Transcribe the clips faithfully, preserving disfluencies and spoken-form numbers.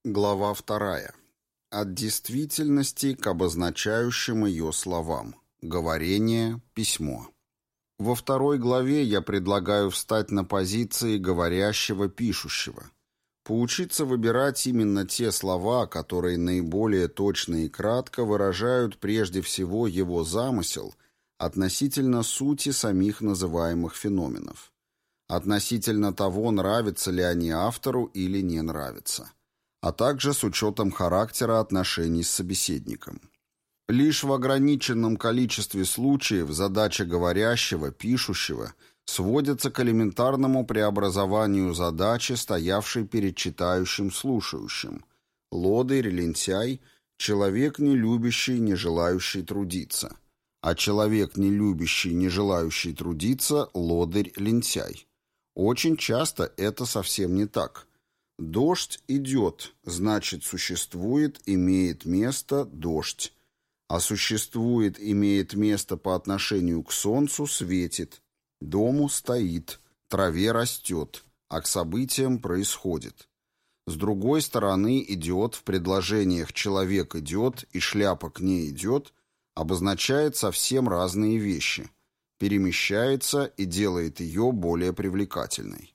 Глава вторая. От действительности к обозначающим ее словам. Говорение, письмо. Во второй главе я предлагаю встать на позиции говорящего-пишущего. Поучиться выбирать именно те слова, которые наиболее точно и кратко выражают прежде всего его замысел относительно сути самих называемых феноменов. Относительно того, нравятся ли они автору или не нравятся, а также с учетом характера отношений с собеседником. Лишь в ограниченном количестве случаев задача говорящего, пишущего сводится к элементарному преобразованию задачи, стоявшей перед читающим, слушающим. Лодырь, лентяй – человек, не любящий, не желающий трудиться. А человек, не любящий, не желающий трудиться – лодырь, лентяй. Очень часто это совсем не так. Дождь идет, значит, существует, имеет место дождь. А существует, имеет место по отношению к солнцу, светит. Дому стоит, траве растет, а к событиям происходит. С другой стороны, идет в предложениях «человек идет» и «шляпа к ней идет» обозначает совсем разные вещи, перемещается и делает ее более привлекательной.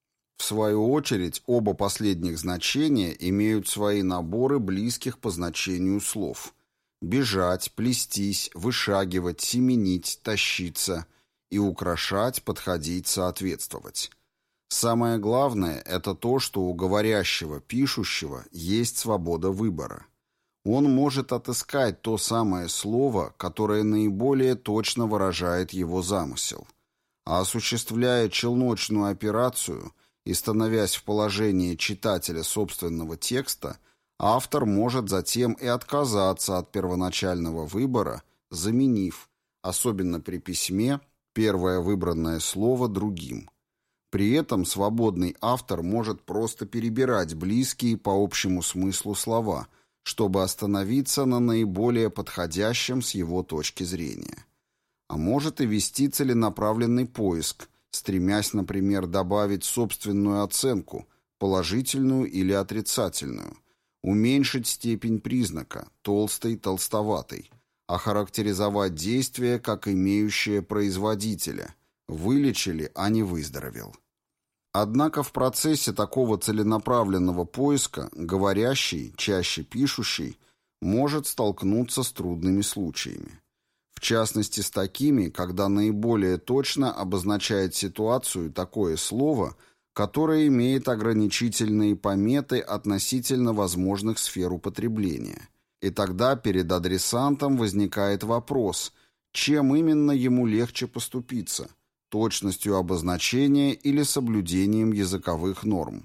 В свою очередь, оба последних значения имеют свои наборы близких по значению слов. Бежать, плестись, вышагивать, семенить, тащиться и украшать, подходить, соответствовать. Самое главное – это то, что у говорящего, пишущего есть свобода выбора. Он может отыскать то самое слово, которое наиболее точно выражает его замысел. А осуществляя челночную операцию – и становясь в положении читателя собственного текста, автор может затем и отказаться от первоначального выбора, заменив, особенно при письме, первое выбранное слово другим. При этом свободный автор может просто перебирать близкие по общему смыслу слова, чтобы остановиться на наиболее подходящем с его точки зрения. А может и вести целенаправленный поиск, стремясь, например, добавить собственную оценку, положительную или отрицательную, уменьшить степень признака, толстый, толстоватый, охарактеризовать действие как имеющее производителя, вылечили, а не выздоровел. Однако в процессе такого целенаправленного поиска говорящий, чаще пишущий, может столкнуться с трудными случаями. В частности, с такими, когда наиболее точно обозначает ситуацию такое слово, которое имеет ограничительные пометы относительно возможных сфер употребления. И тогда перед адресантом возникает вопрос, чем именно ему легче поступиться – точностью обозначения или соблюдением языковых норм.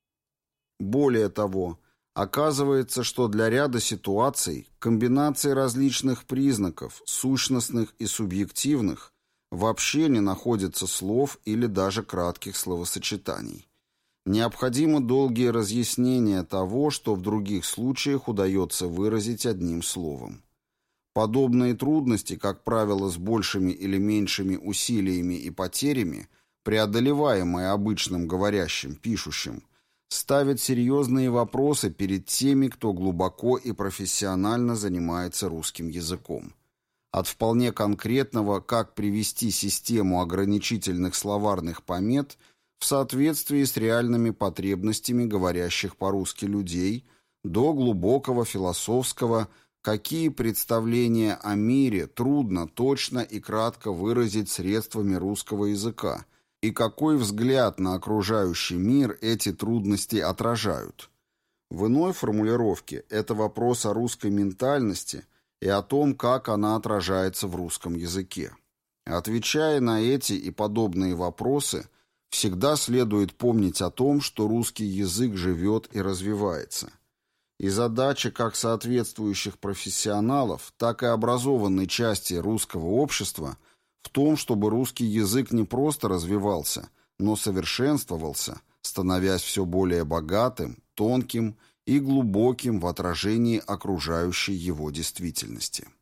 Более того, оказывается, что для ряда ситуаций комбинации различных признаков, сущностных и субъективных, вообще не находится слов или даже кратких словосочетаний. Необходимо долгие разъяснения того, что в других случаях удается выразить одним словом. Подобные трудности, как правило, с большими или меньшими усилиями и потерями, преодолеваемые обычным говорящим, пишущим, ставят серьезные вопросы перед теми, кто глубоко и профессионально занимается русским языком. От вполне конкретного, как привести систему ограничительных словарных помет в соответствии с реальными потребностями говорящих по-русски людей, до глубокого философского, какие представления о мире трудно точно и кратко выразить средствами русского языка, и какой взгляд на окружающий мир эти трудности отражают. В иной формулировке это вопрос о русской ментальности и о том, как она отражается в русском языке. Отвечая на эти и подобные вопросы, всегда следует помнить о том, что русский язык живет и развивается. И задача как соответствующих профессионалов, так и образованной части русского общества – в том, чтобы русский язык не просто развивался, но совершенствовался, становясь все более богатым, тонким и глубоким в отражении окружающей его действительности.